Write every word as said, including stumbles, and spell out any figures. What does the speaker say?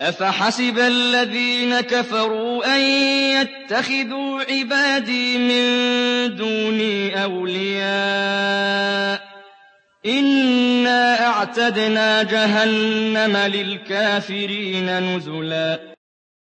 أَفَحَسِبَ الَّذِينَ كَفَرُوا أَن يَتَّخِذُوا عِبَادِي مِن دُونِي أَوْلِيَاءَ ۚ إِنَّا أَعْتَدْنَا جَهَنَّمَ لِلْكَافِرِينَ نُزُلًا